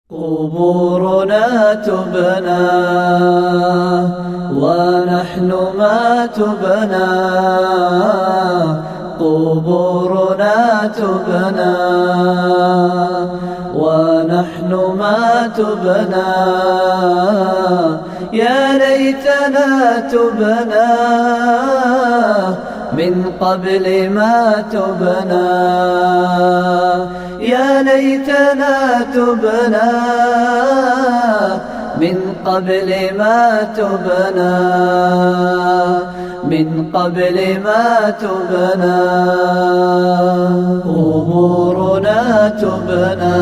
قبورنا تبنى ونحن ما تبنى، قبورنا تبنى ونحن ما تبنى، يا ليتنا تبنى من قبل ما تبنى، يا ليتنا تبنى من قبل ما تبنى، من قبل ما تبنى. قبورنا تبنى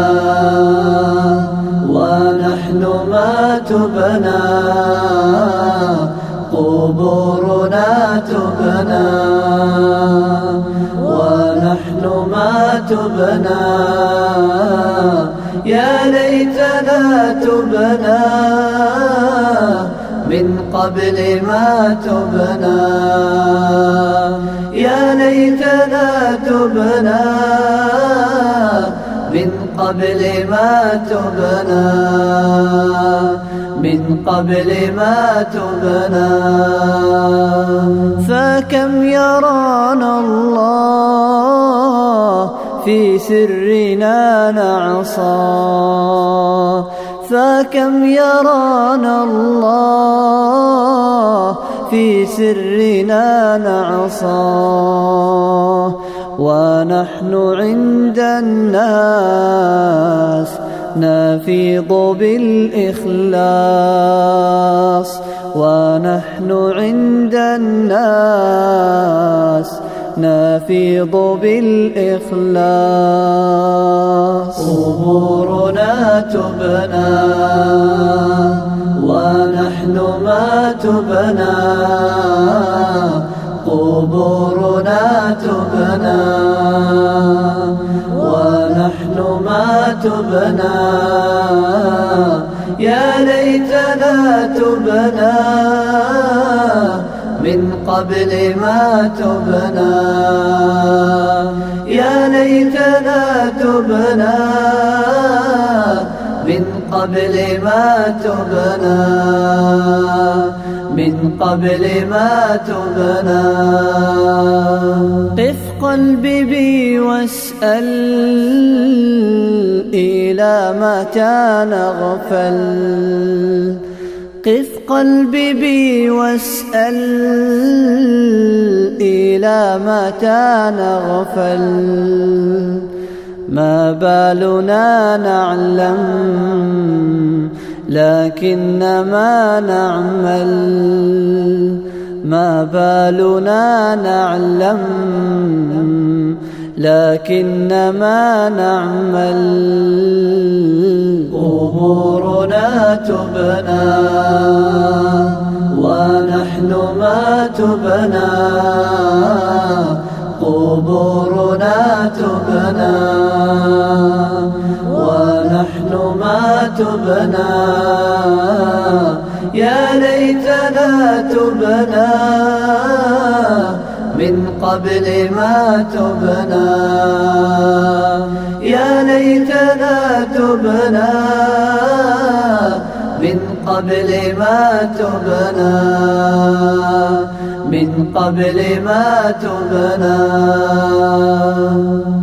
ونحن ما تبنى، قبورنا تبنى ونحن ما تبنى، يا ليتنا تبنى من قبل ما تبنى، يا ليتنا تبنى من قبل ما تبنى، من قبل ما تبنى. فكم يرانا الله في سرنا نعصى، فكم يرانا الله في سرنا نعصى، ونحن عند الناس نفيض بالإخلاص، ونحن عند الناس نفيض بالإخلاص. قبورنا تبنى ونحن ما تبنى، قبورنا تبنى ونحن ما تبنى، يا ليتنا تبنى من قبل ما تبنى، يا ليتنا تبنى من قبل ما تبنى، من قبل ما تبنى. قف قلبي بي واسأل إلى متى نغفل، قف قلبي بي واسأل إلى متى نغفل، ما بالنا نعلم لكنما نعمل، ما بالنا نعلم لكنما نعمل. قبورنا تبنى ونحن ما تبنى، قبورنا تبنى ونحن ما تبنى، يا ليتنا تبنى من قبل ما تبنى، يا ليتنا تبنى من قبل ما تبنى، من قبل ما تبنى.